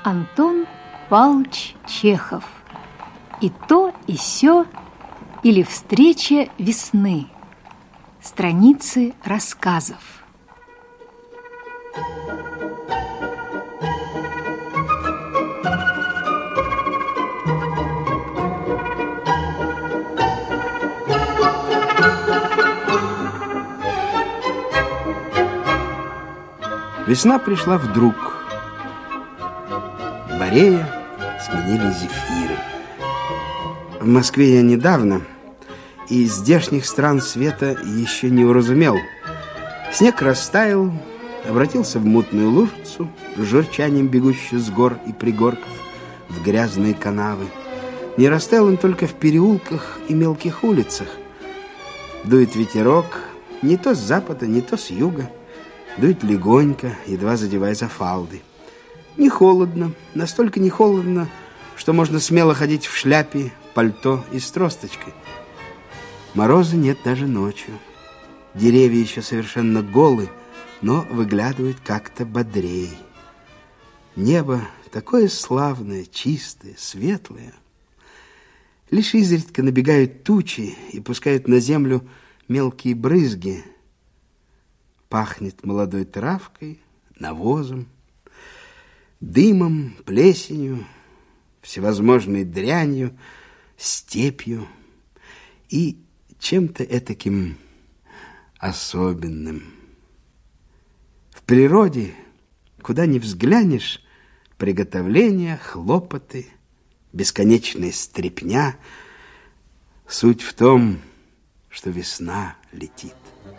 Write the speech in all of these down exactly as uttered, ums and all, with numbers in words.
Антон Павлович Чехов. И то, и сё, или встреча весны. Страницы рассказов. Весна пришла вдруг. Борея сменили зефиры. В Москве я недавно и из здешних стран света еще не уразумел. Снег растаял, обратился в мутную лужицу, с журчанием бегущую с гор и пригорков в грязные канавы. Не растаял он только в переулках и мелких улицах. Дует ветерок не то с запада, не то с юга. Дует легонько, едва задевая за фалды. Не холодно, настолько не холодно, что можно смело ходить в шляпе, пальто и с тросточкой. Мороза нет даже ночью. Деревья еще совершенно голы, но выглядывают как-то бодрей. Небо такое славное, чистое, светлое. Лишь изредка набегают тучи и пускают на землю мелкие брызги. Пахнет молодой травкой, навозом, дымом, плесенью, всевозможной дрянью, степью и чем-то этаким особенным. В природе, куда ни взглянешь, приготовления, хлопоты, бесконечная стряпня. Суть в том, что весна летит.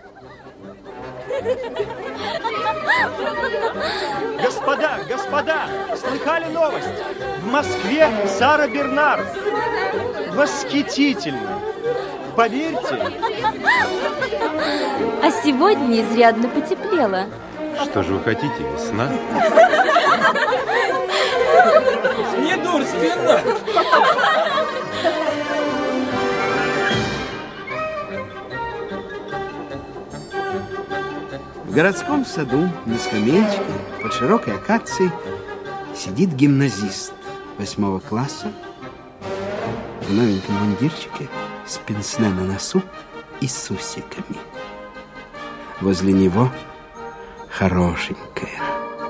Господа, господа, слыхали новость? В Москве Сара Бернар. Восхитительно. Поверьте. А сегодня изрядно потеплело. Что же вы хотите, весна? Недурственно. В городском саду на скамеечке под широкой акацией сидит гимназист восьмого класса в новеньком мундирчике с пенсне на носу и с усиками. Возле него хорошенькая.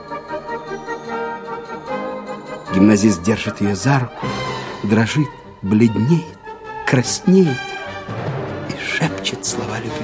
Гимназист держит ее за руку, дрожит, бледнеет, краснеет и шепчет слова любви.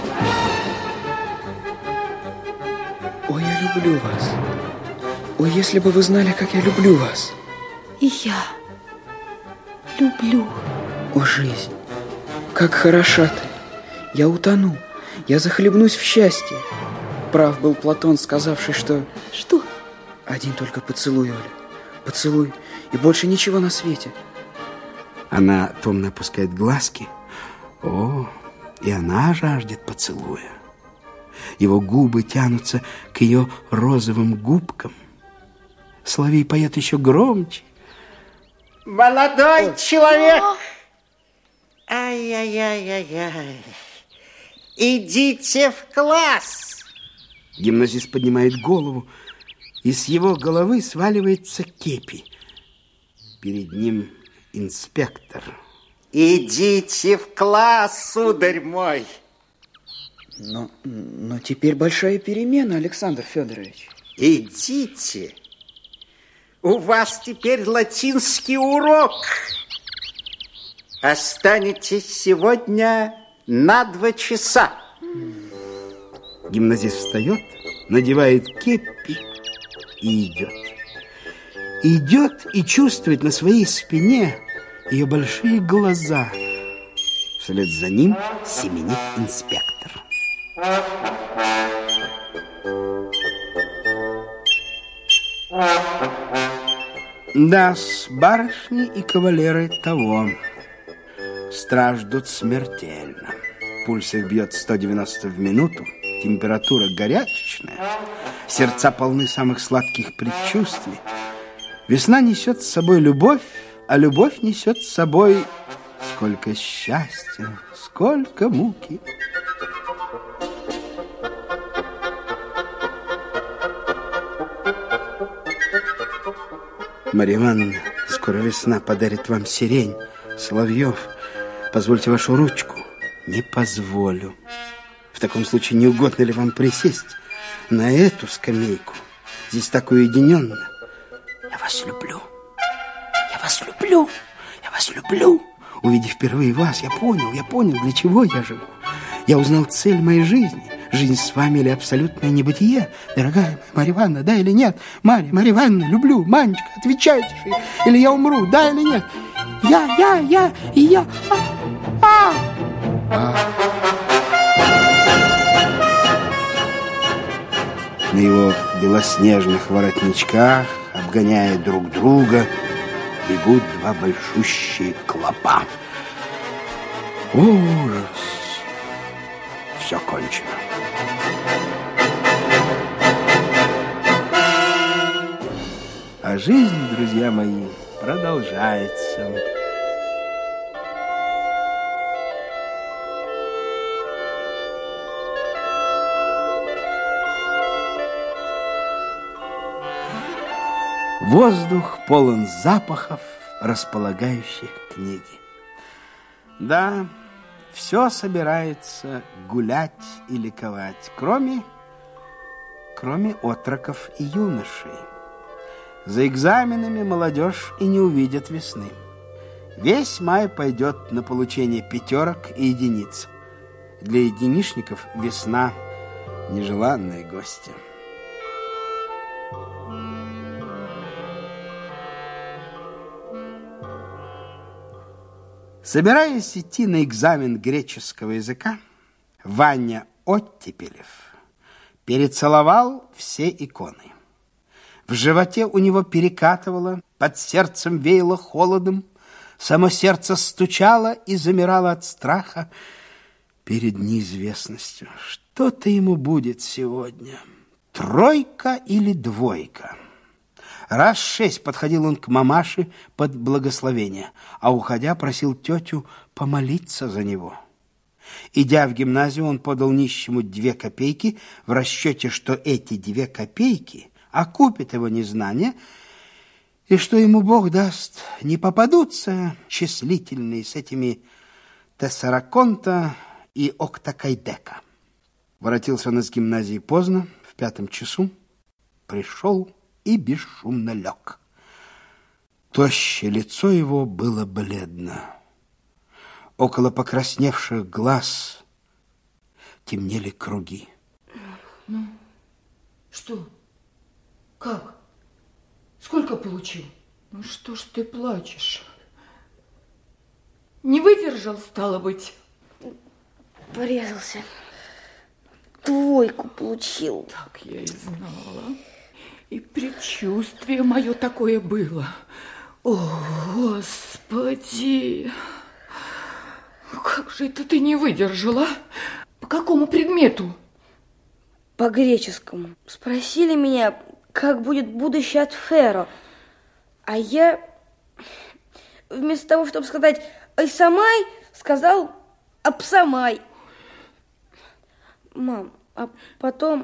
Ой, я люблю вас. Ой, если бы вы знали, как я люблю вас. И я люблю. О, жизнь, как хороша ты. Я утону, я захлебнусь в счастье. Прав был Платон, сказавший, что... Что? Один только поцелуй, Оля. Поцелуй, и больше ничего на свете. Она томно опускает глазки. О, и она жаждет поцелуя. Его губы тянутся к ее розовым губкам. Соловей поет еще громче. Молодой человек! Ай-яй-яй-яй-яй. Идите в класс! Гимназист поднимает голову, и с его головы сваливается кепи. Перед ним инспектор. Идите в класс, сударь мой! Но, но теперь большая перемена, Александр Федорович. Идите. У вас теперь латинский урок. Останетесь сегодня на два часа. Гимназист встает, надевает кепи и идет. Идет и чувствует на своей спине ее большие глаза. Вслед за ним семенит инспектор. Да-с, барышни и кавалеры того страждут смертельно. Пульс их бьет сто девяносто в минуту, температура горячечная, сердца полны самых сладких предчувствий. Весна несет с собой любовь, а любовь несет с собой сколько счастья, сколько муки. Марья Ивановна, скоро весна подарит вам сирень, соловьев. Позвольте вашу ручку. Не позволю. В таком случае, не угодно ли вам присесть на эту скамейку? Здесь так уединенно. Я вас люблю. Я вас люблю. Я вас люблю. Увидев впервые вас, я понял, я понял, для чего я живу. Я узнал цель моей жизни. Жизнь с вами или абсолютное небытие? Дорогая Марья Ивановна, да или нет? Марья, Марья Ивановна, люблю. Манечка, отвечайте же. Или я умру, да или нет? Я, я, я, и я. А, а. А. На его белоснежных воротничках, обгоняя друг друга, бегут два большущие клопа. Ужас! Все кончено. А жизнь, друзья мои, продолжается. Воздух полон запахов, располагающих книги. Да, все собирается гулять и ликовать, кроме, кроме отроков и юношей. За экзаменами молодежь и не увидит весны. Весь май пойдет на получение пятерок и единиц. Для единичников весна – нежеланные гости. Собираясь идти на экзамен греческого языка, Ваня Оттепелев перецеловал все иконы. В животе у него перекатывало, под сердцем веяло холодом, само сердце стучало и замирало от страха перед неизвестностью. Что-то ему будет сегодня, тройка или двойка. Раз шесть подходил он к мамаше под благословение, а уходя просил тетю помолиться за него. Идя в гимназию, он подал нищему две копейки в расчете, что эти две копейки окупит его незнание, и что ему Бог даст, не попадутся числительные с этими тессараконта и октакайдека. Воротился он из гимназии поздно, в пятом часу, пришел и бесшумно лег. Тощее лицо его было бледно. Около покрасневших глаз темнели круги. Ну, что? Как? Сколько получил? Ну, что ж ты плачешь? Не выдержал, стало быть? Порезался. Двойку получил. Так я и знала. И предчувствие мое такое было. О, Господи! Как же это ты не выдержала? По какому предмету? По греческому. Спросили меня, как будет будущее от Феро. А я, вместо того, чтобы сказать «Айсамай», сказал «Апсамай». Мам, а потом...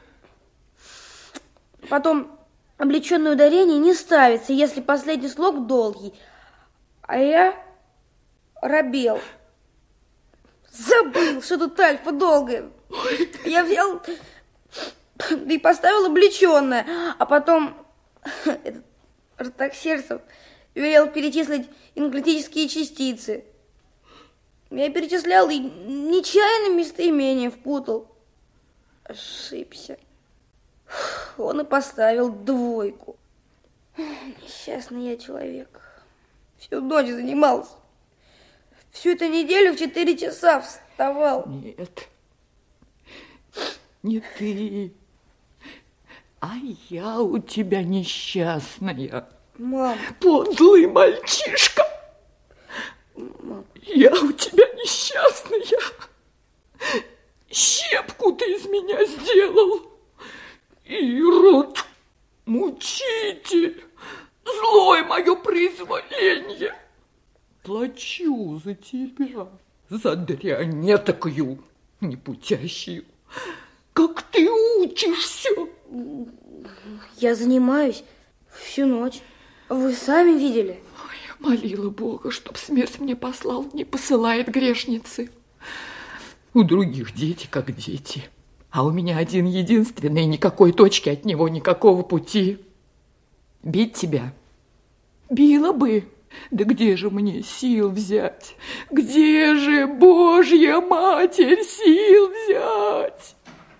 Потом облеченное ударение не ставится, если последний слог долгий. А я робел. Забыл, что тут альфа долгая. Я взял, да и поставил облеченное. А потом этот Артаксердсов велел перечислить энергетические частицы. Я перечислял и нечаянно местоимение впутал. Ошибся. Он и поставил двойку. Несчастный я человек. Всю ночь занимался. Всю эту неделю в четыре часа вставал. Нет, не ты, а я у тебя несчастная. Мам. Подлый мальчишка. Мам. Я у тебя несчастная. Щепку ты из меня сделал. Ирод, мучитель, злое мое призволение. Плачу за тебя, за дрянь этакую непутящую. Как ты учишься? Я занимаюсь всю ночь. Вы сами видели? Ой, я молила Бога, чтоб смерть мне послал, не посылает грешницы. У других дети как дети, а у меня один единственный, никакой точки от него, никакого пути. Бить тебя? Била бы. Да где же мне сил взять? Где же, Божья Матерь, сил взять?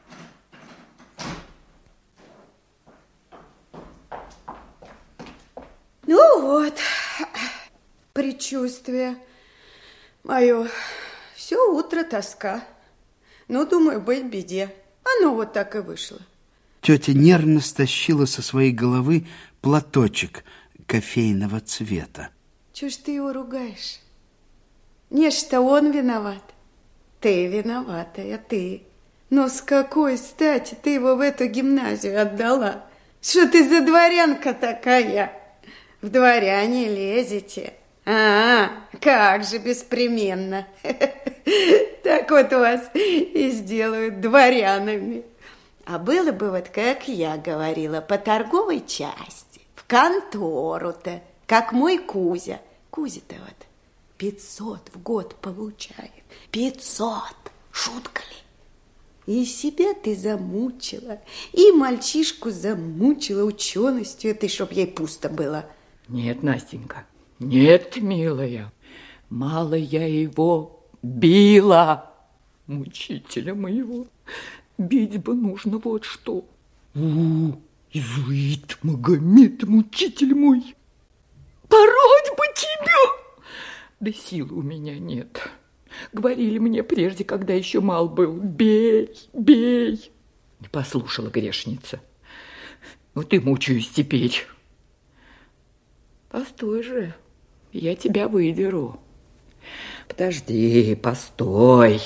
Ну вот, предчувствие мое. Все утро тоска. Ну, думаю, быть в беде. Оно вот так и вышло. Тетя нервно стащила со своей головы платочек кофейного цвета. Чего ж ты его ругаешь? Не что он виноват. Ты виноватая, ты. Но с какой стати ты его в эту гимназию отдала? Что ты за дворянка такая? В дворяне лезете. А, как же беспременно. Так вот вас и сделают дворянами. А было бы вот, как я говорила, по торговой части, в контору-то, как мой Кузя. Кузя-то вот пятьсот в год получает. Пятьсот. Шутка ли? И себя ты замучила, и мальчишку замучила ученостью этой, чтоб ей пусто было. Нет, Настенька, нет, милая, мало я его била, мучителя моего. Бить бы нужно вот что. У, изуит Магомед, мучитель мой, пороть бы тебя! Да силы у меня нет. Говорили мне прежде, когда еще мал был, бей, бей. Не послушала грешница. Вот и мучаюсь теперь. Постой же, я тебя выдеру. Подожди, постой.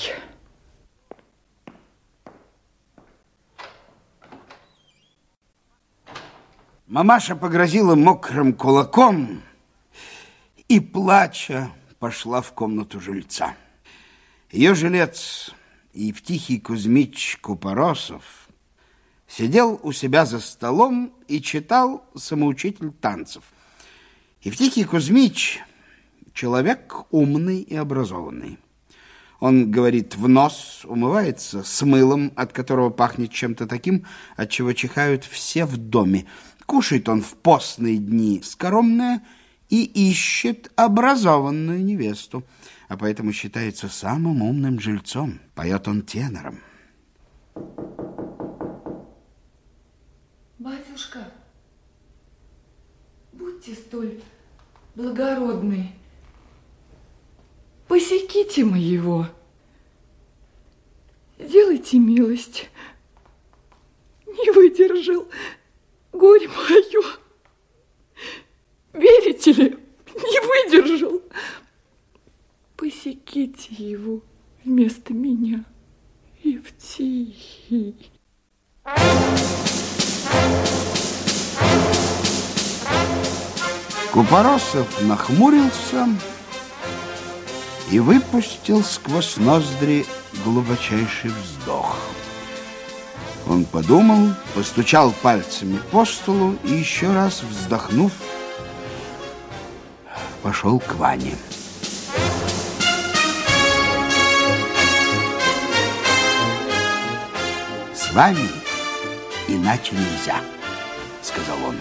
Мамаша погрозила мокрым кулаком и, плача, пошла в комнату жильца. Ее жилец Евтихий Кузьмич Купоросов сидел у себя за столом и читал «Самоучитель танцев». Евтихий Кузьмич – человек умный и образованный. Он говорит в нос, умывается с мылом, от которого пахнет чем-то таким, от чего чихают все в доме. Кушает он в постные дни скоромное и ищет образованную невесту, а поэтому считается самым умным жильцом. Поет он тенором. Батюшка, будьте столь благородны, посеките моего, сделайте милость, не выдержал горе мое, верите ли, не выдержал, посеките его вместо меня, Евтихий. Купоросов нахмурился и выпустил сквозь ноздри глубочайший вздох. Он подумал, постучал пальцами по столу и, еще раз вздохнув, пошел к Ване. «С вами иначе нельзя», — сказал он.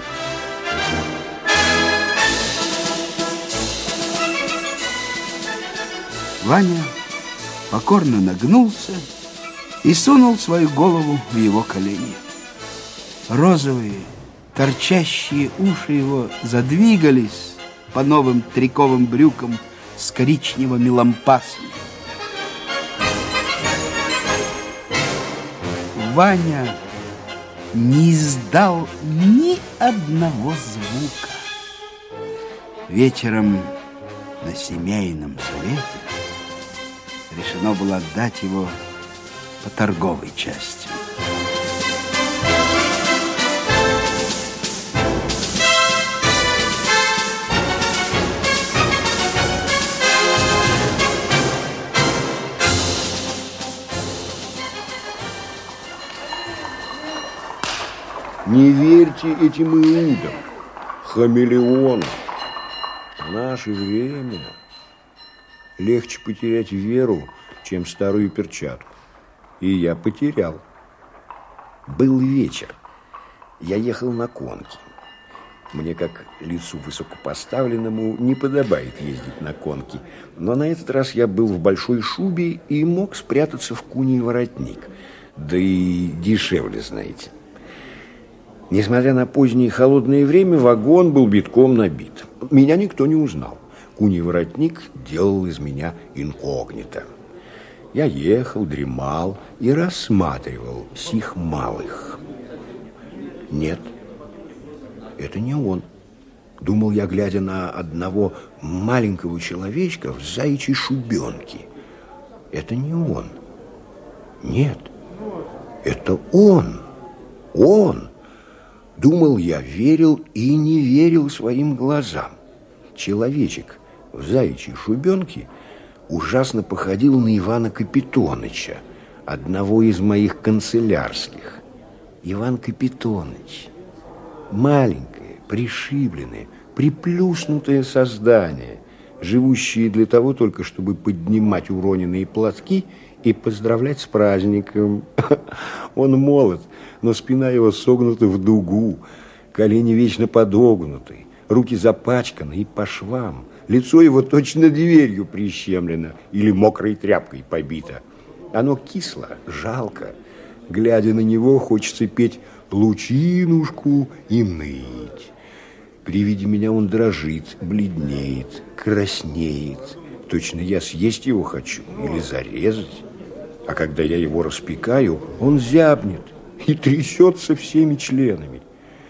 Ваня покорно нагнулся и сунул свою голову в его колени. Розовые, торчащие уши его задвигались по новым триковым брюкам с коричневыми лампасами. Ваня не издал ни одного звука. Вечером на семейном совете решено было отдать его по торговой части. Не верьте этим иудам. хамелеон. В наше время легче потерять веру, чем старую перчатку. И я потерял. Был вечер. Я ехал на конке. Мне, как лицу высокопоставленному, не подобает ездить на конке. Но на этот раз я был в большой шубе и мог спрятаться в куний воротник. Да и дешевле, знаете. Несмотря на позднее холодное время, вагон был битком набит. Меня никто не узнал. Куний воротник делал из меня инкогнито. Я ехал, дремал и рассматривал сих малых. Нет. Это не он. Думал я, глядя на одного маленького человечка в заячьей шубенке. Это не он. Нет. Это он. Он. Думал я, верил и не верил своим глазам. Человечек в заячьей шубенке ужасно походил на Ивана Капитоныча, одного из моих канцелярских. Иван Капитоныч. Маленькое, пришибленное, приплюснутое создание, живущее для того только, чтобы поднимать уроненные платки и поздравлять с праздником. Он молод, но спина его согнута в дугу, колени вечно подогнуты, руки запачканы и по швам, лицо его точно дверью прищемлено или мокрой тряпкой побито. Оно кисло, жалко. Глядя на него, хочется петь лучинушку и ныть. При виде меня он дрожит, бледнеет, краснеет. Точно я съесть его хочу или зарезать. А когда я его распекаю, он зябнет и трясется всеми членами.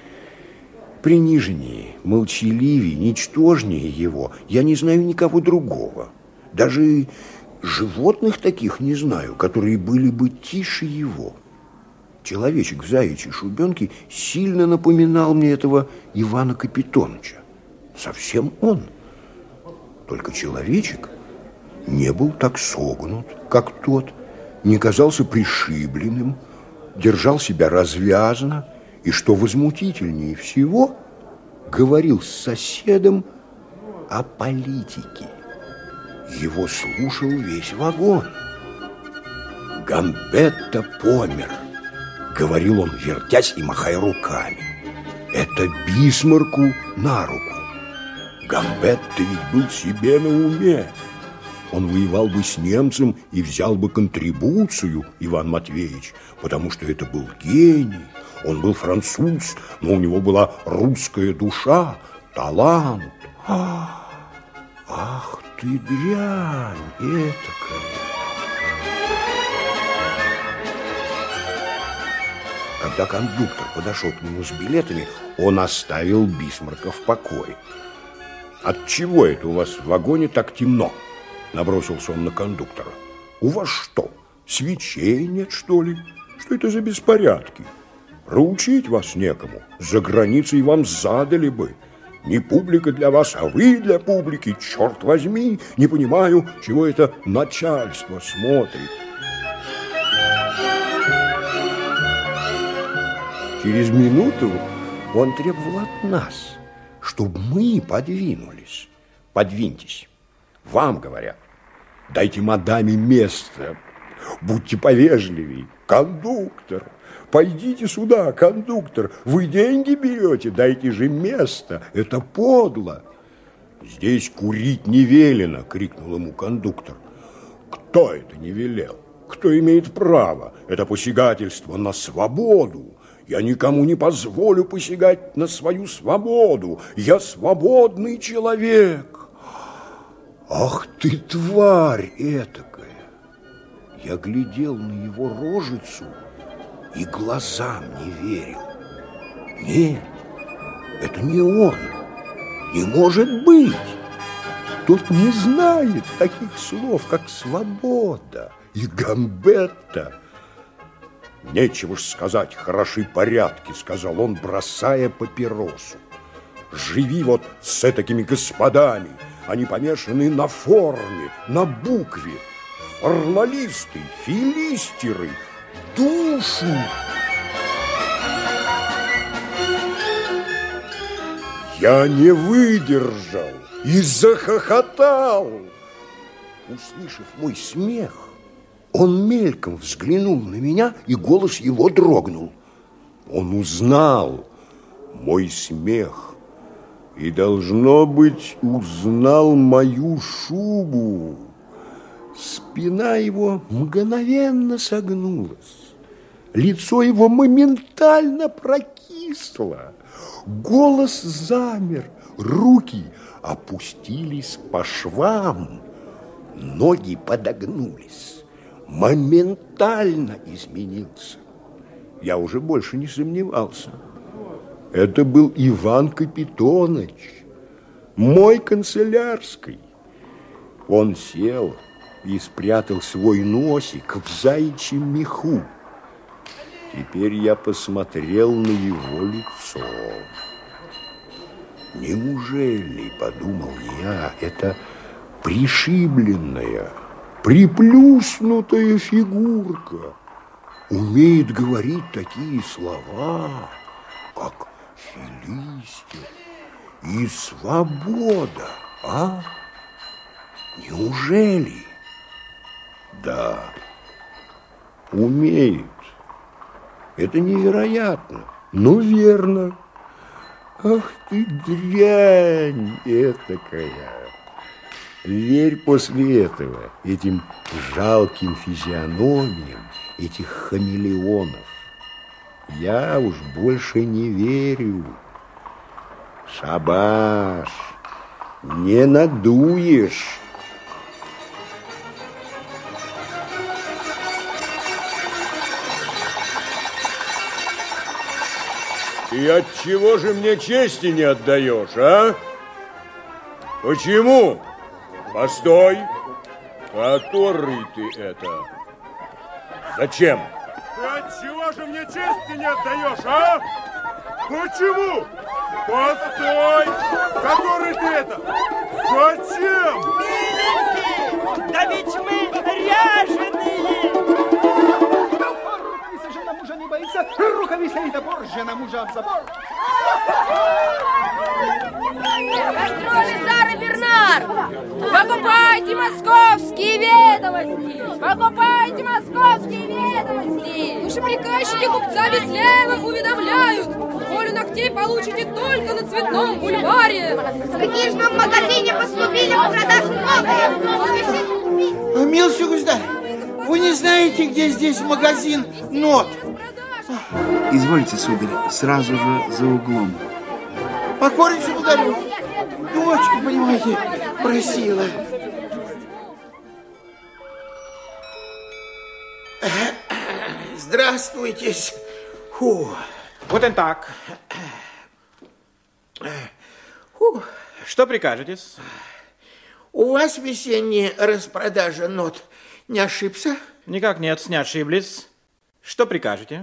Приниженнее, молчаливее, ничтожнее его я не знаю никого другого. Даже животных таких не знаю, которые были бы тише его. Человечек в заячьей шубенке сильно напоминал мне этого Ивана Капитоныча. Совсем он. Только человечек не был так согнут, как тот, не казался пришибленным, держал себя развязно и, что возмутительнее всего, говорил с соседом о политике. Его слушал весь вагон. Гамбетта помер, говорил он, вертясь и махая руками. Это Бисмарку на руку. Гамбетта ведь был себе на уме. Он воевал бы с немцем и взял бы контрибуцию, Иван Матвеевич, потому что это был гений. Он был француз, но у него была русская душа, талант. Ах, ах ты дрянь этакая. Когда кондуктор подошел к нему с билетами, он оставил Бисмарка в покое. «Отчего это у вас в вагоне так темно?» Набросился он на кондуктора. «У вас что, свечей нет, что ли? Что это за беспорядки? Проучить вас некому. За границей вам задали бы. Не публика для вас, а вы для публики. Черт возьми, не понимаю, чего это начальство смотрит». Через минуту он требовал от нас, чтобы мы подвинулись. Подвиньтесь. Вам говорят. Дайте мадаме место. Будьте повежливей. Кондуктор. Пойдите сюда, кондуктор. Вы деньги берете, дайте же место. Это подло. Здесь курить не велено, крикнул ему кондуктор. Кто это не велел? Кто имеет право? Это посягательство на свободу. Я никому не позволю посягать на свою свободу. Я свободный человек. Ах ты, тварь этакая! Я глядел на его рожицу и глазам не верил. Нет, это не он. Не может быть. Тот не знает таких слов, как свобода и гамбетта. «Нечего ж сказать, хороши порядки», — сказал он, бросая папиросу. «Живи вот с этакими господами. Они помешаны на форме, на букве. Формалисты, филистеры, душу». Я не выдержал и захохотал. Услышав мой смех, он мельком взглянул на меня, и голос его дрогнул. Он узнал мой смех и, должно быть, узнал мою шубу. Спина его мгновенно согнулась, лицо его моментально прокисло, голос замер, руки опустились по швам, ноги подогнулись. Моментально изменился. Я уже больше не сомневался. Это был Иван Капитоныч, мой канцелярский. Он сел и спрятал свой носик в заячьем меху. Теперь я посмотрел на его лицо. Неужели, подумал я, это пришибленная, приплюснутая фигурка умеет говорить такие слова, как Филистер и свобода, а? Неужели? Да, умеет. Это невероятно, но верно. Ах ты дрянь этакая! Верь после этого этим жалким физиономиям этих хамелеонов. Я уж больше не верю. Шабаш, не надуешь. И отчего же мне чести не отдаешь, а? Почему? Постой. Который ты это? Зачем? Ты отчего же мне чести не отдаешь, а? Почему? Постой. Который ты это? Зачем? Миленький, да ведь мы ряженые. Жена мужа не боится, рукавица и топор, жена мужа в забор. Гастроли Сары Бернар! Покупайте московские ведомости! Покупайте московские ведомости! Наши приказчики купца Веслеева уведомляют! Волю ногтей получите только на Цветном бульваре! В книжном магазине поступили в продажу новые! Милостивый государь, вы не знаете, где здесь магазин нот? Извольте, сударь, сразу же за углом. Покорнейше благодарю. Дочка, понимаете, просила. Здравствуйте. Фу. Вот он так. Фу. Что прикажете? У вас весенняя распродажа нот. Не ошибся? Никак нет, не ошиблись. Что прикажете?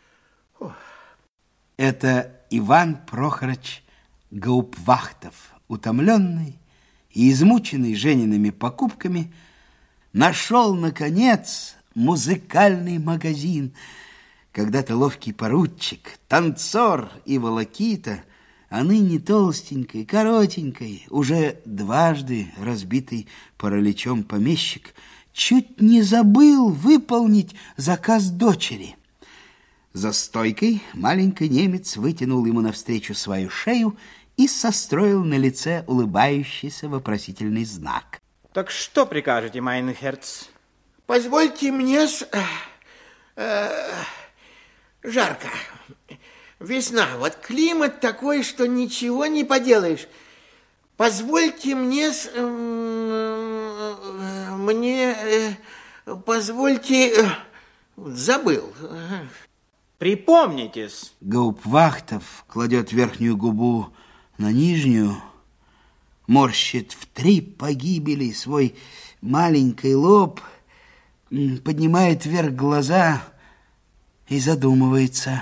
Это Иван Прохорович Гаупвахтов, утомленный и измученный Жениными покупками, нашел, наконец, музыкальный магазин. Когда-то ловкий поручик, танцор и волокита, а ныне толстенький, коротенький, уже дважды разбитый параличом помещик, чуть не забыл выполнить заказ дочери. За стойкой маленький немец вытянул ему навстречу свою шею и состроил на лице улыбающийся вопросительный знак. Так что прикажете, майн херц? Позвольте мне с... э, жарко. Весна, вот климат такой, что ничего не поделаешь. Позвольте мне с... Э, мне... Э, позвольте... Э, забыл. Припомнитесь. Гаупвахтов кладет верхнюю губу на нижнюю, морщит в три погибели свой маленький лоб, поднимает вверх глаза и задумывается.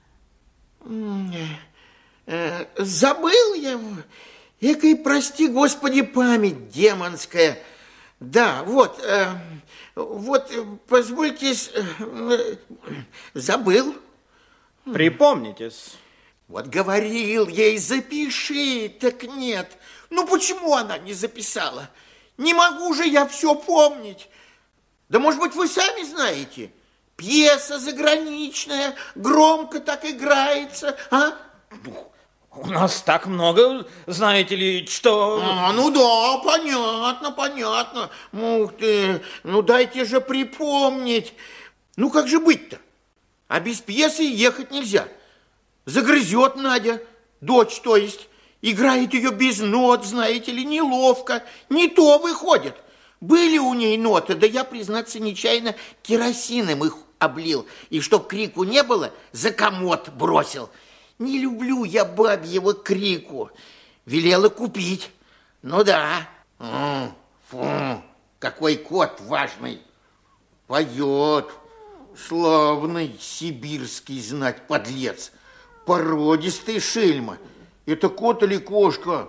Забыл я. Экой, прости, Господи, память демонская. Да, вот, э, вот, позвольте, э, забыл. Припомнитесь. Вот говорил ей, запиши, так нет. Ну почему она не записала? Не могу же я все помнить. Да, может быть, вы сами знаете. Пьеса заграничная, громко так играется, а? У нас так много, знаете ли, что... А, ну да, понятно, понятно. Ух ты, ну дайте же припомнить. Ну как же быть-то? А без пьесы ехать нельзя. Загрызет Надя, дочь, то есть. Играет ее без нот, знаете ли, неловко. Не то выходит. Были у ней ноты, да я, признаться, нечаянно керосином их облил. И чтоб крику не было, за комод бросил. Не люблю я бабьего крику. Велела купить. Ну да. Фу, какой кот важный. Поет. Славный сибирский знать подлец. Породистый шельма. Это кот или кошка?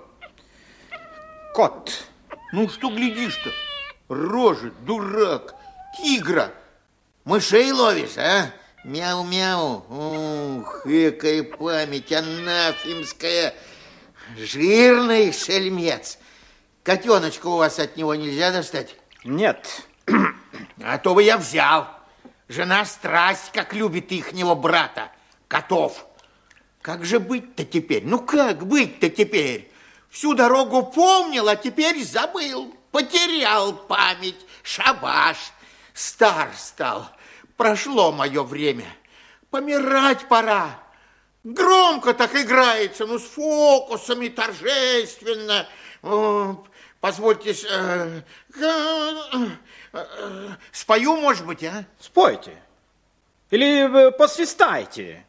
Кот. Ну что глядишь-то? Рожа, дурак, тигра. Мышей ловишь, а? Мяу-мяу. Ух, какая память анафемская. Жирный шельмец. Котеночка у вас от него нельзя достать? Нет. А то бы я взял. Жена страсть, как любит ихнего брата, котов. Как же быть-то теперь? Ну как быть-то теперь? Всю дорогу помнил, а теперь забыл. Потерял память. Шабаш. Стар стал. Прошло мое время. Помирать пора. Громко так играется, ну с фокусами, торжественно. Позвольте, э, э, э, спою, может быть, а? Спойте. Или посвистайте.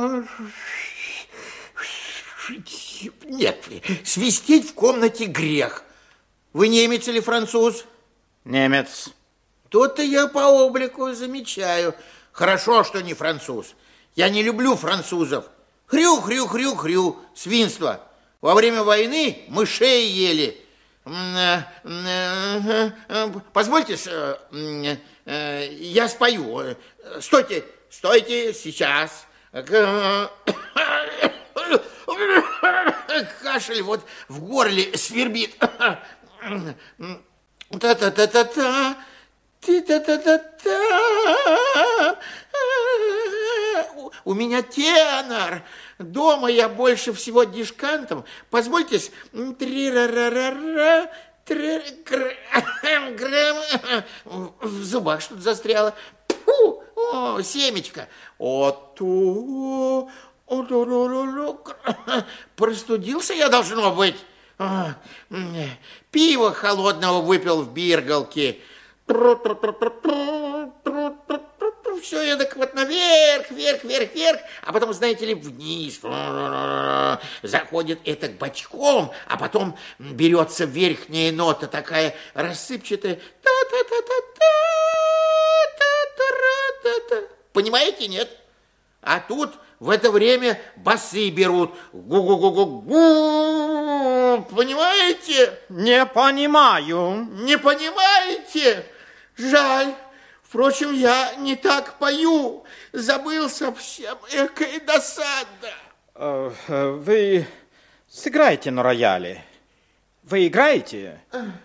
Нет, свистеть в комнате грех. Вы немец или француз? Немец. То-то я по облику замечаю. Хорошо, что не француз. Я не люблю французов. Хрю, хрю, хрю, хрю. Свинство. Во время войны мышей ели. Позвольте, я спою. Стойте, стойте, сейчас. Кашель вот в горле свербит. Та-та-та-та-та. Ти-та-та-та-та. У меня тенор. Дома я больше всего дишкантом. Позвольте, три-ра-ра-ра-ра, в зубах что-то застряло. Фу, о, семечко. О-ту, простудился я, должно быть. Пиво холодного выпил в биргалке. Все я так вот наверх, вверх, вверх, вверх, а потом, знаете ли, вниз. Заходит это бочком, а потом берется верхняя нота, такая рассыпчатая. Понимаете, нет? А тут в это время басы берут. Гу-гу-гу-гу-гу. Понимаете? Не понимаю. Не понимаете? Жаль. Впрочем, я не так пою. Забыл совсем. Экая досада. Вы сыграете на рояле? Вы играете?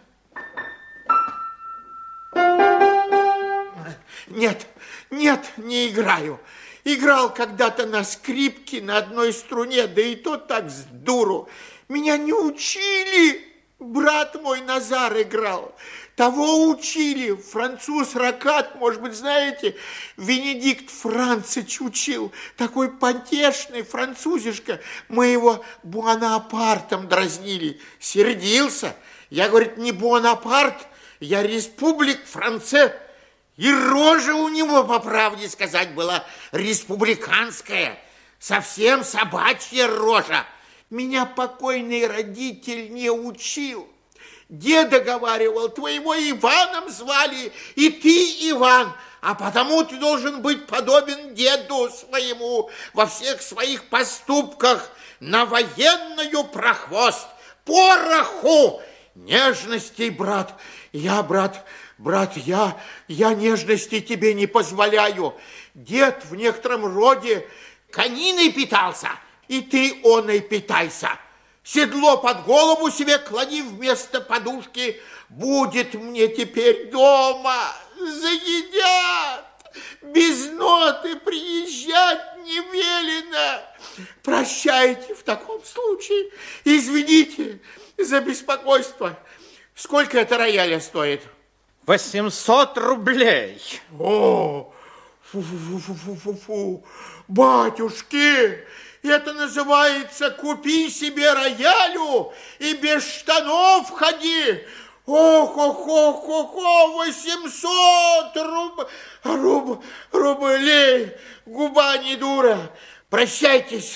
Нет, нет, не играю. Играл когда-то на скрипке на одной струне, да и то так с дуру. Меня не учили. Брат мой Назар играл. Того учили. Француз Ракат, может быть, знаете, Венедикт Францич учил. Такой потешный французишка. Мы его Буанапартом дразнили. Сердился. Я, говорит, не Буанапарт, я республик Франце. И рожа у него, по правде сказать, была республиканская. Совсем собачья рожа. Меня покойный родитель не учил. Деда говаривал, твоего Иваном звали, и ты Иван, а потому ты должен быть подобен деду своему во всех своих поступках, на военную прохвост, пороху, нежностей, брат. Я, брат, брат, я, я нежности тебе не позволяю. Дед в некотором роде кониной питался, и ты оной питайся. Седло под голову себе клони вместо подушки. Будет мне теперь дома, заедят. Без ноты приезжать не велено. Прощайте в таком случае. Извините за беспокойство. Сколько это рояля стоит? восемьсот рублей. О, фу-фу-фу-фу-фу-фу. Батюшки, это называется «купи себе роялю и без штанов ходи». Ох, ох, ох, ох, ох, восемьсот руб... Руб... рублей. Губа не дура. Прощайтесь.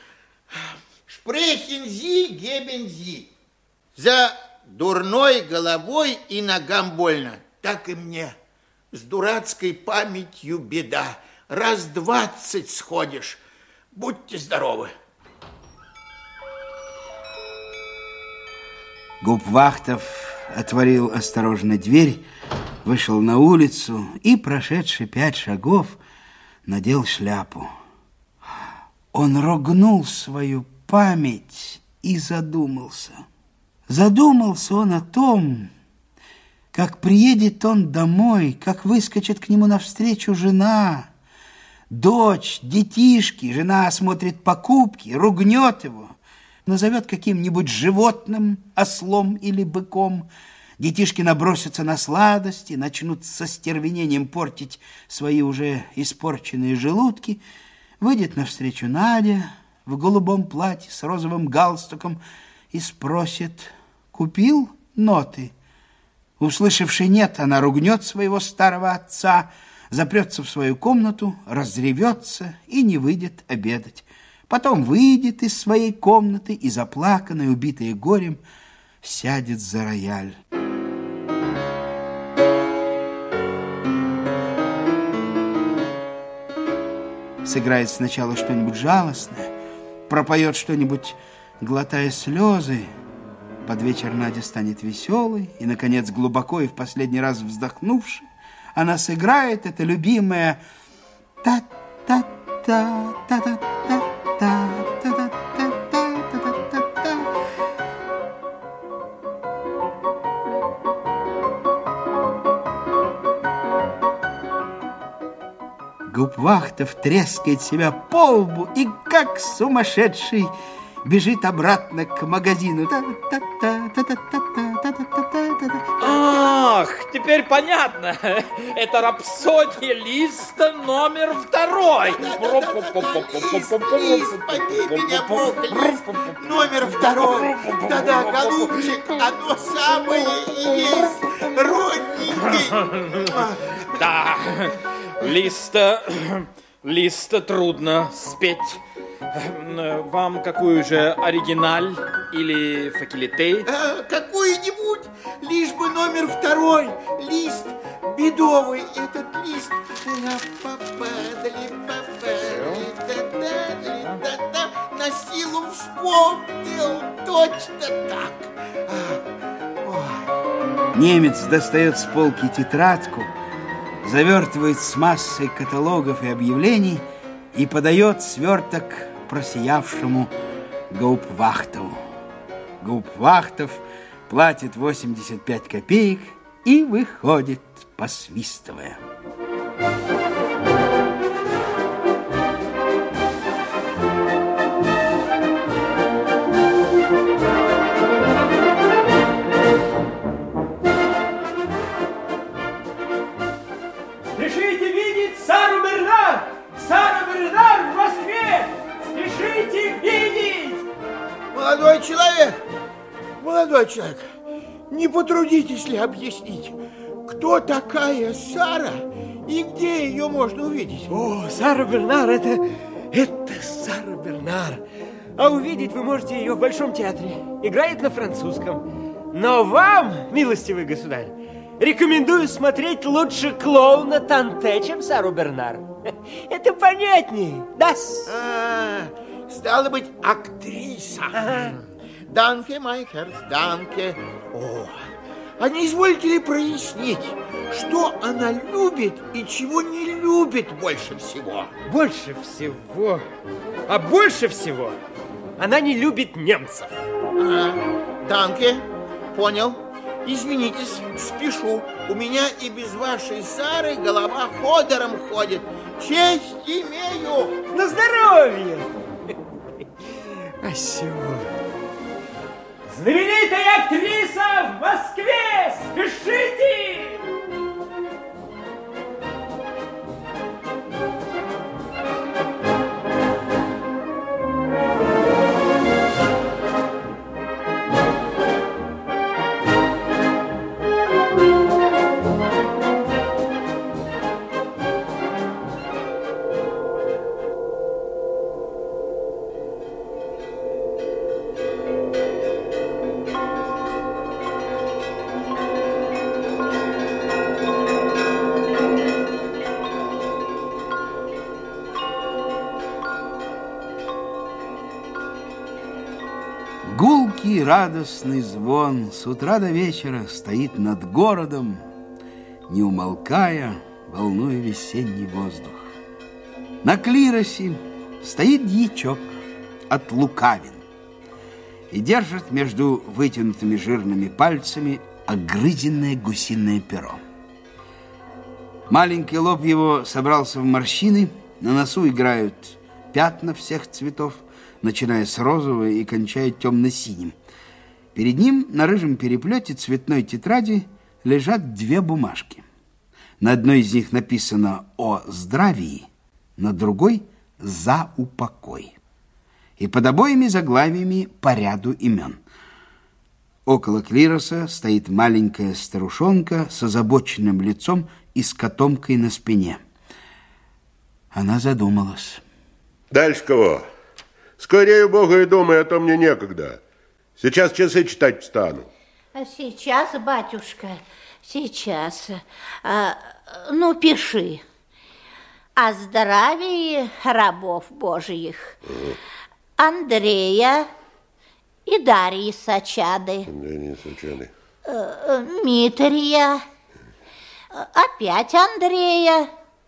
Шпрехензи, гебензи. За дурной головой и ногам больно. Так и мне. С дурацкой памятью беда. Раз двадцать сходишь. Будьте здоровы. Гауптвахтов отворил осторожно дверь, вышел на улицу и, прошедший пять шагов, надел шляпу. Он ругнул свою память и задумался. Задумался он о том, как приедет он домой, как выскочит к нему навстречу жена, дочь, детишки. Жена осмотрит покупки, ругнет его, назовет каким-нибудь животным, ослом или быком. Детишки набросятся на сладости, начнут со стервенением портить свои уже испорченные желудки. Выйдет навстречу Надя в голубом платье с розовым галстуком и спросит: «Купил ноты?» Услышавши «нет», она ругнет своего старого отца, запрется в свою комнату, разревется и не выйдет обедать. Потом выйдет из своей комнаты и, заплаканная, убитая горем, сядет за рояль. Сыграет сначала что-нибудь жалостное, пропоет что-нибудь, глотая слезы. Под вечер Надя станет веселой, и, наконец, глубоко и в последний раз вздохнувши, она сыграет это любимое та-та-та, та-та-та. Гауптвахтов трескает себя по лбу и, как сумасшедший, бежит обратно к магазину. Ах, теперь понятно. Это рапсодия Листа номер второй. Номер второй. Да-да, голубчик, оно самое и есть. Родненький. Да, Листа, Листа трудно спеть. Вам какую же, оригиналь или факелите? А, какую-нибудь, лишь бы номер второй. Лист бедовый, этот лист. На силу вспомнил, точно так. Немец достает с полки тетрадку, завертывает с массой каталогов и объявлений и подает сверток просиявшему Гауптвахтову. Гауптвахтов платит восемьдесят пять копеек и выходит, посвистывая. Спешите видеть Сару Бернар! Сара Бернар в Москве! Спешите видеть! Молодой человек, молодой человек, не потрудитесь ли объяснить, кто такая Сара и где ее можно увидеть? О, Сара Бернар, это, это Сара Бернар. А увидеть вы можете ее в Большом театре. Играет на французском. Но вам, милостивый государь, рекомендую смотреть лучше клоуна Танте, чем Сару Бернар. Это понятнее, да? А, стало быть, актриса. Ага. Данке, май херц, данке. О, А не изволите ли прояснить, что она любит и чего не любит больше всего? Больше всего, а больше всего она не любит немцев. А, данке, понял. Извинитесь, спешу. У меня и без вашей Сары голова ходором ходит. Честь имею. На здоровье! Осел. Знаменитая актриса в Москве! Спешите! Гулкий радостный звон с утра до вечера стоит над городом, не умолкая, волнуя весенний воздух. На клиросе стоит дьячок от лукавин и держит между вытянутыми жирными пальцами огрызенное гусиное перо. Маленький лоб его собрался в морщины, на носу играют пятна всех цветов, начиная с розового и кончая темно-синим. Перед ним на рыжем переплете цветной тетради лежат две бумажки. На одной из них написано «О здравии», на другой «За упокой». И под обоими заглавиями по ряду имен. Около клироса стоит маленькая старушонка с озабоченным лицом и с котомкой на спине. Она задумалась. Дальше кого? Скорее Бога и думай, а то мне некогда. Сейчас часы читать встану. Сейчас, батюшка, сейчас. А, ну, пиши. О здравии рабов Божиих. Mm. Андрея и Дарьи Сачады. Дарьи Сачады. Митрия. Опять Андрея.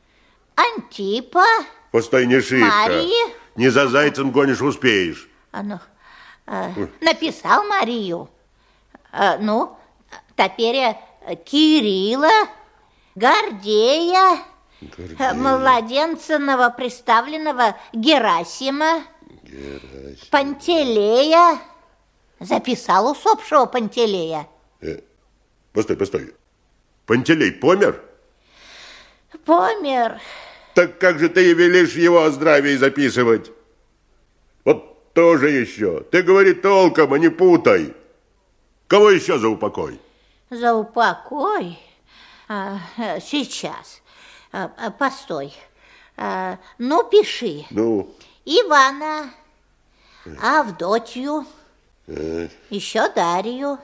Антипа. Постой, не шибко. Марии. Не за зайцем гонишь, успеешь. А ну, а, написал Марию. А, ну, теперь Кирилла, Гордея, Гордея. Младенца новоприставленного Герасима, Герасим. Пантелея. Записал усопшего Пантелея. Э, постой, постой. Пантелей помер? Помер. Так как же ты и велишь его о здравии записывать? Вот тоже еще. Ты говори толком, а не путай. Кого еще за упокой? За упокой? А, сейчас. А, постой. А, ну, пиши. Ну? Ивана, Авдотью, а. еще Дарью,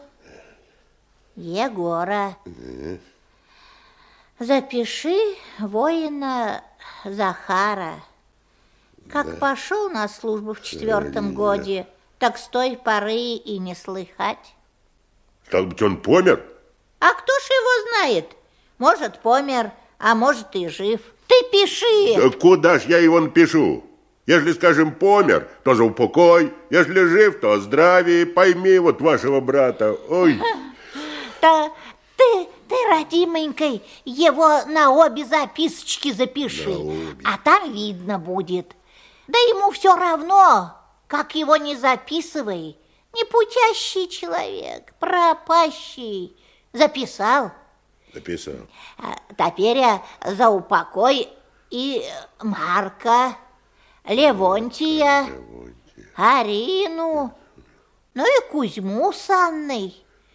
Егора. А. Запиши воина Захара. Как да. Пошел на службу в четвертом да. годе, так с той поры и не слыхать. Стал быть, он помер? А кто ж его знает? Может, помер, а может, и жив. Ты пиши. Да куда ж я его напишу? Если, скажем, помер, то за упокой. Если жив, то о здравии. Пойми вот вашего брата. Ой. Да ты... Ты, родименькой, его на обе записочки запиши, обе. А там видно будет. Да ему все равно, как его не записывай. Непутящий человек, пропащий. Записал? Записал. Теперь за упокой и Марка, Левонтия, Левонтия. Арину, ну и Кузьму с Анной.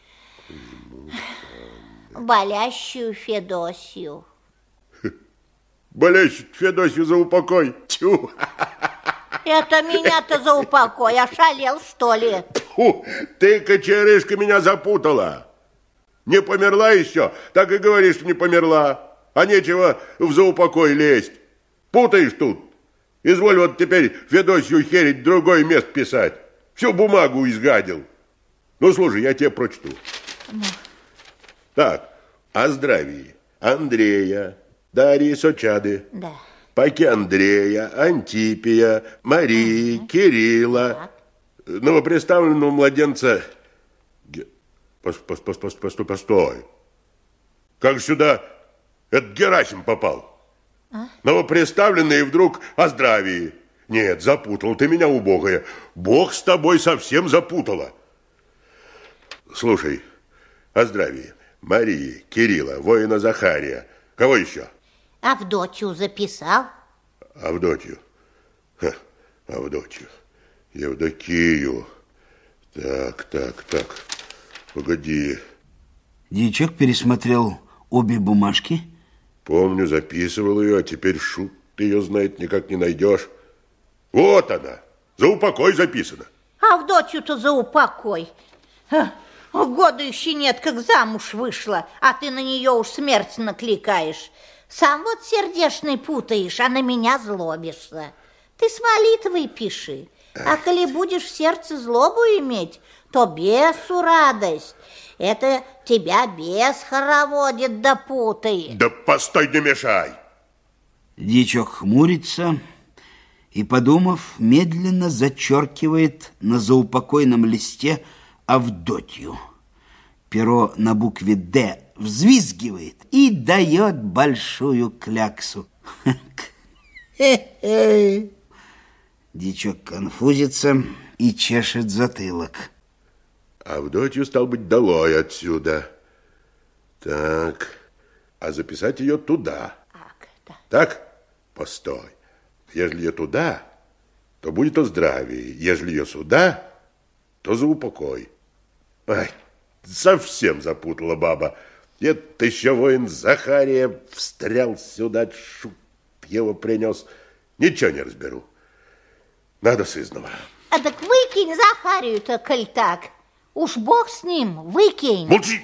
Болящую Федосью. Болящую Федосью за упокой? Тю. Это меня-то за упокой, ошалел, что ли? Фу, ты, кочерышка, меня запутала. Не померла еще, так и говоришь, что не померла. А нечего в заупокой лезть. Путаешь тут. Изволь вот теперь Федосью херить, другое место писать. Всю бумагу изгадил. Ну, слушай, я тебе прочту. Ну. Так, о здравии. Андрея, Дарьи Сочады. Да. Паки Андрея, Антипия, Марии, угу. Кирилла, новоприставленного младенца... Постой, постой, постой, постой. Как сюда этот Герасим попал? А? Новоприставленный и вдруг о здравии. Нет, запутал ты меня, убогая. Бог с тобой совсем запутала. Слушай, о здравии. Марии, Кирилла, воина Захария. Кого еще? Авдотью записал. Авдотью. Ха, Авдотью. Евдокию. Так, так, так. Погоди. Дьячок пересмотрел обе бумажки. Помню, записывал ее, а теперь шут ты ее, знает, никак не найдешь. Вот она, за упокой записана. Авдотью-то за упокой. Года еще нет, как замуж вышла, а ты на нее уж смерть накликаешь. Сам вот сердечный путаешь, а на меня злобишься. Ты с молитвой пиши. А коли будешь в сердце злобу иметь, то бесу радость. Это тебя бес хороводит да путает. Да постой, не мешай. Дьячок хмурится и, подумав, медленно зачеркивает на заупокойном листе Авдотью. Перо на букве «Д» взвизгивает и дает большую кляксу. Дьячок конфузится и чешет затылок. Авдотью, стал быть, долой отсюда. Так, а записать ее туда. Так, да. Так? Постой. Ежели ее туда, то будет о здравии. Ежели ее сюда, то за упокой. Ай, совсем запутала баба. Это еще воин Захария встрял сюда, шут его принес. Ничего не разберу. Надо сызнова. А так выкинь Захарию-то, коль так. Уж бог с ним, выкинь. Молчи!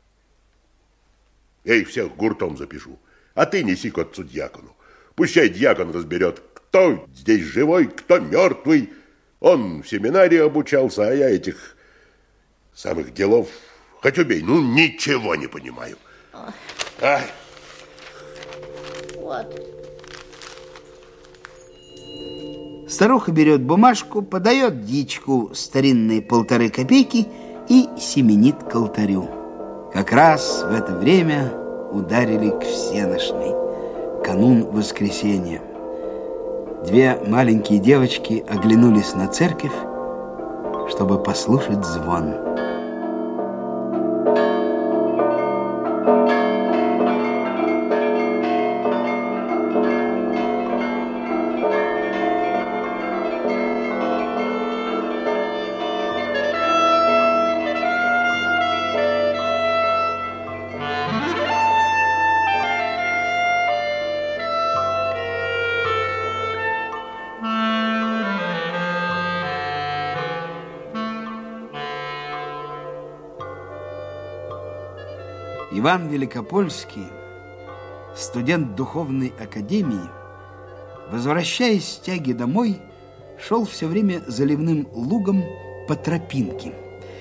Я их всех гуртом запишу. А ты неси к отцу дьякону. Пущай дьякон разберет, кто здесь живой, кто мертвый. Он в семинарии обучался, а я этих самых делов, хоть убей, ну ничего не понимаю. Ай. Вот. Старуха берет бумажку, подает дьячку старинные полторы копейки и семенит к алтарю. Как раз в это время ударили к всеношной, канун воскресенья. Две маленькие девочки оглянулись на церковь, чтобы послушать звон. Иван Великопольский, студент духовной академии, возвращаясь с тяги домой, шел все время заливным лугом по тропинке.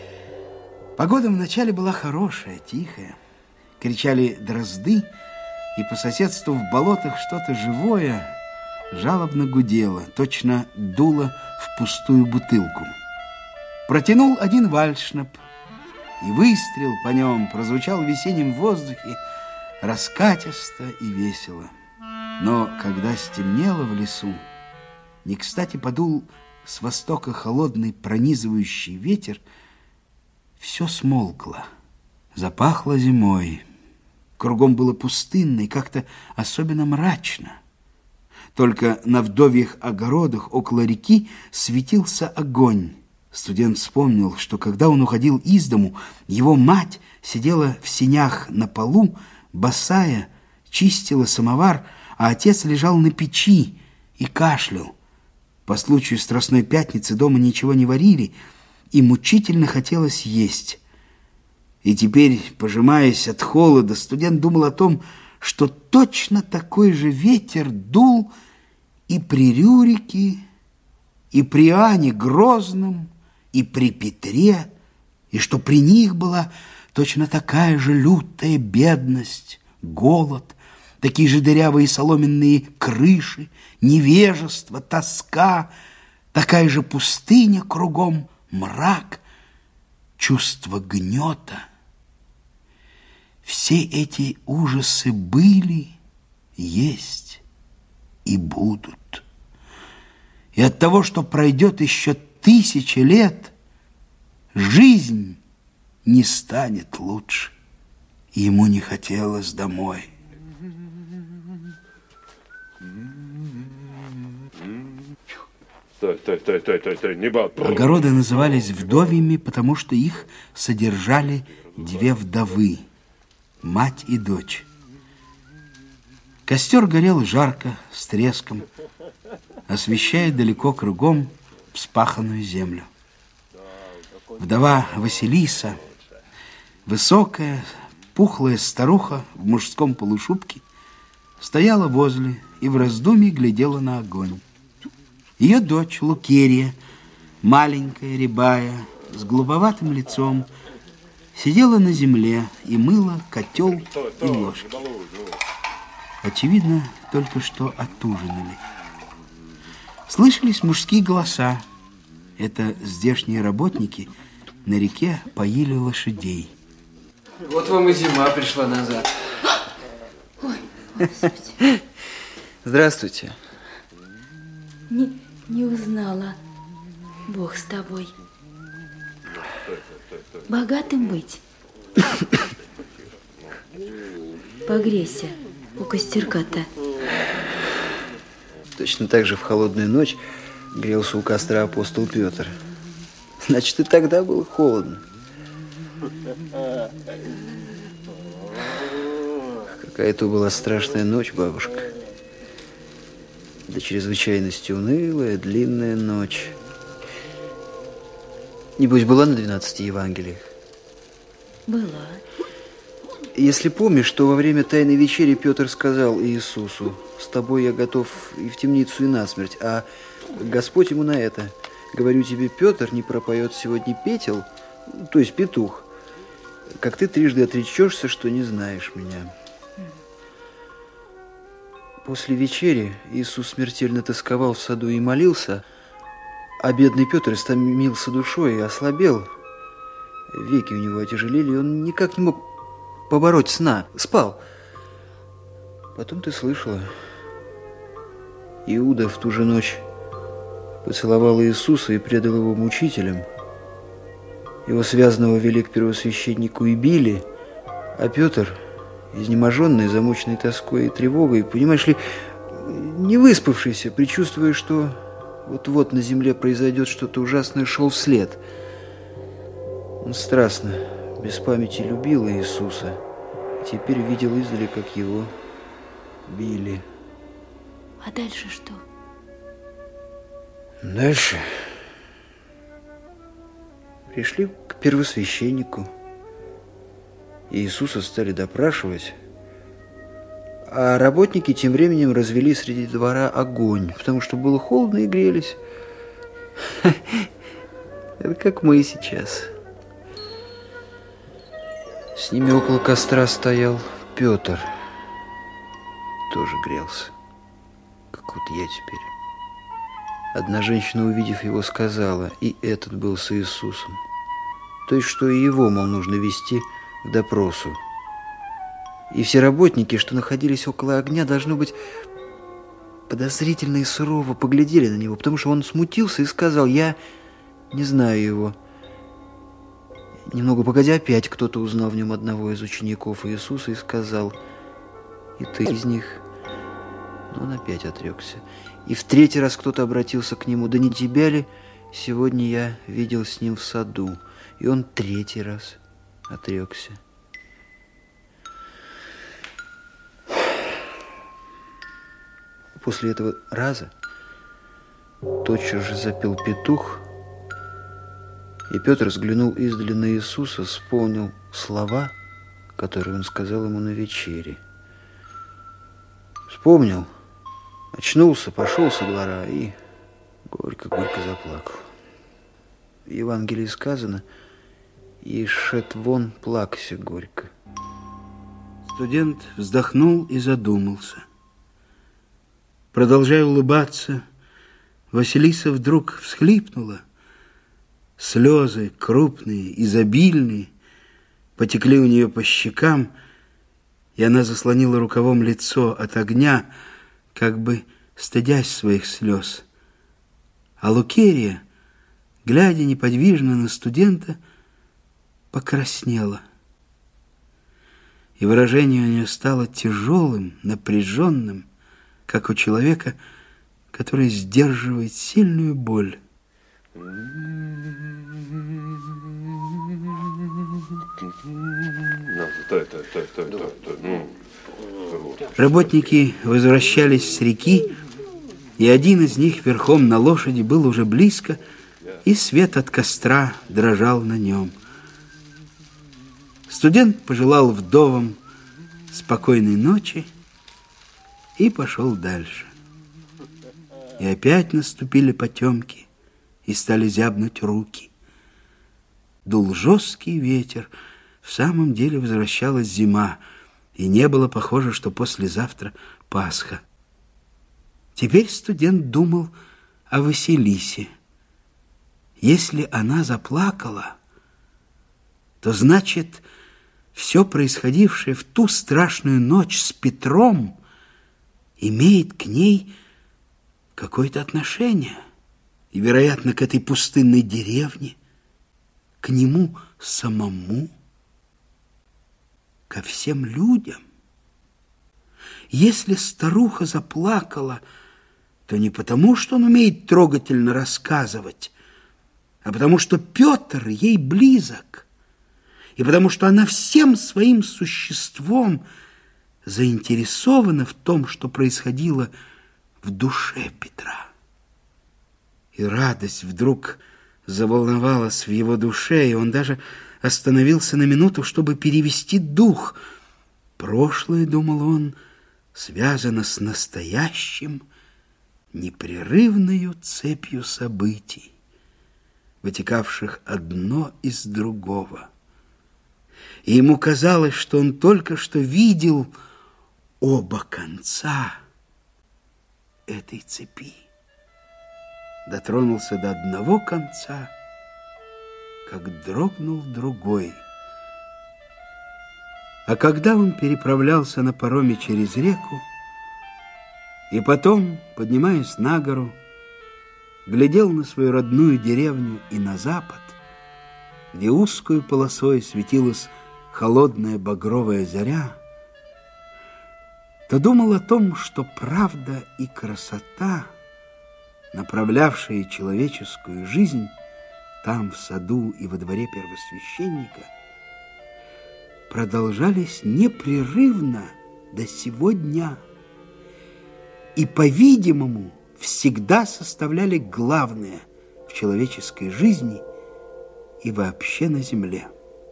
Погода вначале была хорошая, тихая. Кричали дрозды, и по соседству в болотах что-то живое жалобно гудело, точно дуло в пустую бутылку. Протянул один вальшнап, и выстрел по нем прозвучал в весеннем воздухе раскатисто и весело. Но когда стемнело в лесу, не кстати подул с востока холодный пронизывающий ветер, все смолкло, запахло зимой. Кругом было пустынно и как-то особенно мрачно. Только на вдовьих огородах около реки светился огонь. Студент вспомнил, что когда он уходил из дому, его мать сидела в сенях на полу, босая, чистила самовар, а отец лежал на печи и кашлял. По случаю Страстной Пятницы дома ничего не варили, и мучительно хотелось есть. И теперь, пожимаясь от холода, студент думал о том, что точно такой же ветер дул и при Рюрике, и при Ане Грозном, и при Петре, и что при них была точно такая же лютая бедность, голод, такие же дырявые соломенные крыши, невежество, тоска, такая же пустыня кругом, мрак, чувство гнета. Все эти ужасы были, есть и будут. И от того, что пройдет еще тысячи лет, жизнь не станет лучше. И ему не хотелось домой. Стой, стой, стой, стой, стой, стой, не бал. Огороды назывались вдовьями, потому что их содержали две вдовы, мать и дочь. Костер горел жарко, с треском, освещая далеко кругом вспаханную землю. Вдова Василиса, высокая, пухлая старуха в мужском полушубке, стояла возле и в раздумье глядела на огонь. Ее дочь Лукерья, маленькая, рябая, с голубоватым лицом, сидела на земле и мыла котел и ложки. Очевидно, только что отужинали. Слышались мужские голоса. Это здешние работники на реке поили лошадей. Вот вам и зима пришла назад. Ой, Господи. Здравствуйте. Не, не узнала. Бог с тобой. Богатым быть. Погрейся у костерка-то. Точно так же в холодную ночь грелся у костра апостол Петр. Значит, и тогда было холодно. Какая-то была страшная ночь, бабушка. До чрезвычайности унылая, длинная ночь. Небось, была на двенадцати Евангелиях? Была. Если помнишь, то во время Тайной вечери Петр сказал Иисусу: «С тобой я готов и в темницу, и насмерть». А Господь ему на это: «Говорю тебе, Петр, не пропоет сегодня петел, то есть петух, как ты трижды отречешься, что не знаешь меня». После вечери Иисус смертельно тосковал в саду и молился, а бедный Петр истомился душой и ослабел. Веки у него отяжелели, и он никак не мог побороть сна, спал. Потом ты слышала, Иуда в ту же ночь поцеловал Иисуса и предал его мучителям. Его связанного вели к первосвященнику и били, а Петр, изнеможенный, замученный тоской и тревогой, понимаешь ли, не выспавшийся, предчувствуя, что вот-вот на земле произойдет что-то ужасное, шел вслед. Он страстно, без памяти любил Иисуса, теперь видел издали, как его били. А дальше что? Дальше пришли к первосвященнику. Иисуса стали допрашивать, а работники тем временем развели среди двора огонь, потому что было холодно и грелись. Это как мы сейчас. С ними около костра стоял Петр. Тоже грелся, как вот я теперь. Одна женщина, увидев его, сказала: и этот был с Иисусом. То есть, что и его, мол, нужно вести к допросу. И все работники, что находились около огня, должно быть, подозрительно и сурово поглядели на него, потому что он смутился и сказал: я не знаю его. Немного погодя, опять кто-то узнал в нем одного из учеников Иисуса и сказал: и ты из них. Но он опять отрекся. И в третий раз кто-то обратился к нему: да не тебя ли сегодня я видел с ним в саду? И он третий раз отрекся. После этого раза тотчас же запел петух, и Петр взглянул издали на Иисуса, вспомнил слова, которые он сказал ему на вечере. Вспомнил, очнулся, пошел со двора и горько-горько заплакал. В Евангелии сказано: и шед вон плакся горько. Студент вздохнул и задумался. Продолжая улыбаться, Василиса вдруг всхлипнула. Слезы, крупные, изобильные, потекли у нее по щекам, и она заслонила рукавом лицо от огня, как бы стыдясь своих слез. А Лукерья, глядя неподвижно на студента, покраснела. И выражение у нее стало тяжелым, напряженным, как у человека, который сдерживает сильную боль. Стой, стой, стой, стой, стой, стой. Ну. Работники возвращались с реки, и один из них верхом на лошади был уже близко, и свет от костра дрожал на нем. Студент пожелал вдовам спокойной ночи и пошел дальше. И опять наступили потемки, и стали зябнуть руки. Дул жесткий ветер, в самом деле возвращалась зима, и не было похоже, что послезавтра Пасха. Теперь студент думал о Василисе. Если она заплакала, то значит, все происходившее в ту страшную ночь с Петром имеет к ней какое-то отношение. И, вероятно, к этой пустынной деревне, к нему самому, ко всем людям. Если старуха заплакала, то не потому, что он умеет трогательно рассказывать, а потому что Петр ей близок, и потому что она всем своим существом заинтересована в том, что происходило в душе Петра. И радость вдруг заволновалась в его душе, и он даже остановился на минуту, чтобы перевести дух. Прошлое, думал он, связано с настоящим непрерывною цепью событий, вытекавших одно из другого. И ему казалось, что он только что видел оба конца этой цепи. Дотронулся до одного конца, как дрогнул другой. А когда он переправлялся на пароме через реку, и потом, поднимаясь на гору, глядел на свою родную деревню и на запад, где узкую полосой светилась холодная багровая заря, то думал о том, что правда и красота, направлявшие человеческую жизнь там, в саду и во дворе первосвященника, продолжались непрерывно до сего дня и, по-видимому, всегда составляли главное в человеческой жизни и вообще на земле.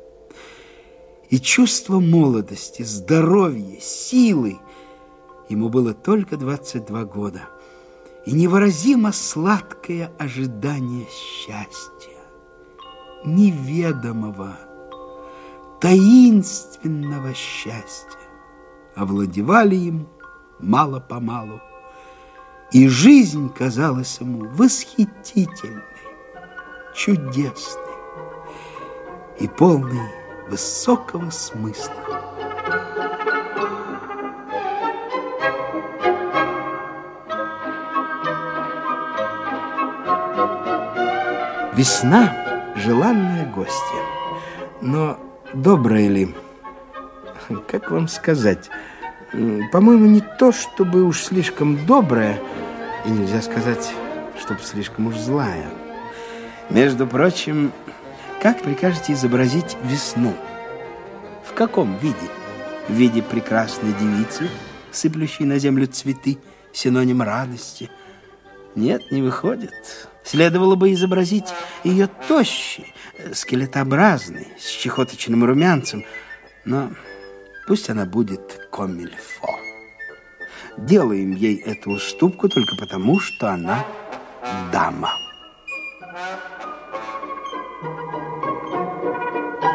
И чувство молодости, здоровья, силы, ему было только двадцать два года, и невыразимо сладкое ожидание счастья, неведомого, таинственного счастья, овладевали им мало-помалу, и жизнь казалась ему восхитительной, чудесной и полной высокого смысла. Весна — желанная гостья. Но добрая ли? Как вам сказать? По-моему, не то, чтобы уж слишком добрая, и нельзя сказать, чтобы слишком уж злая. Между прочим, как прикажете изобразить весну? В каком виде? В виде прекрасной девицы, сыплющей на землю цветы, синоним радости? Нет, не выходит. Следовало бы изобразить ее тощей, скелетообразной, с чехоточным румянцем, но пусть она будет комильфо. Делаем ей эту уступку только потому, что она дама.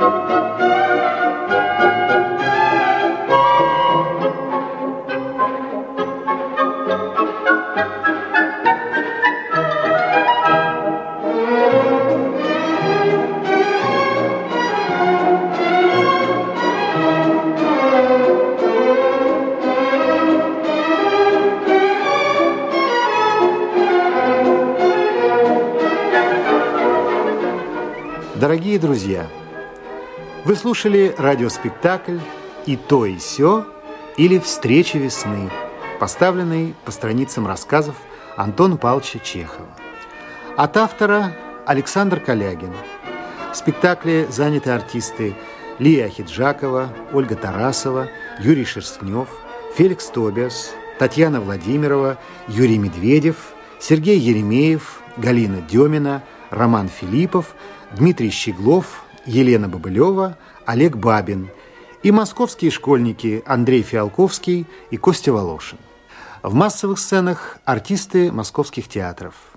Дорогие друзья, вы слушали радиоспектакль «И то, и сё» или «Встреча весны», поставленный по страницам рассказов Антона Павловича Чехова. От автора Александр Калягин. В спектакле заняты артисты Лия Ахиджакова, Ольга Тарасова, Юрий Шерстнев, Феликс Тобиас, Татьяна Владимирова, Юрий Медведев, Сергей Еремеев, Галина Демина, Роман Филиппов, Дмитрий Щеглов, Елена Бобылева, Олег Бабин и московские школьники Андрей Фиалковский и Костя Волошин. В массовых сценах артисты московских театров.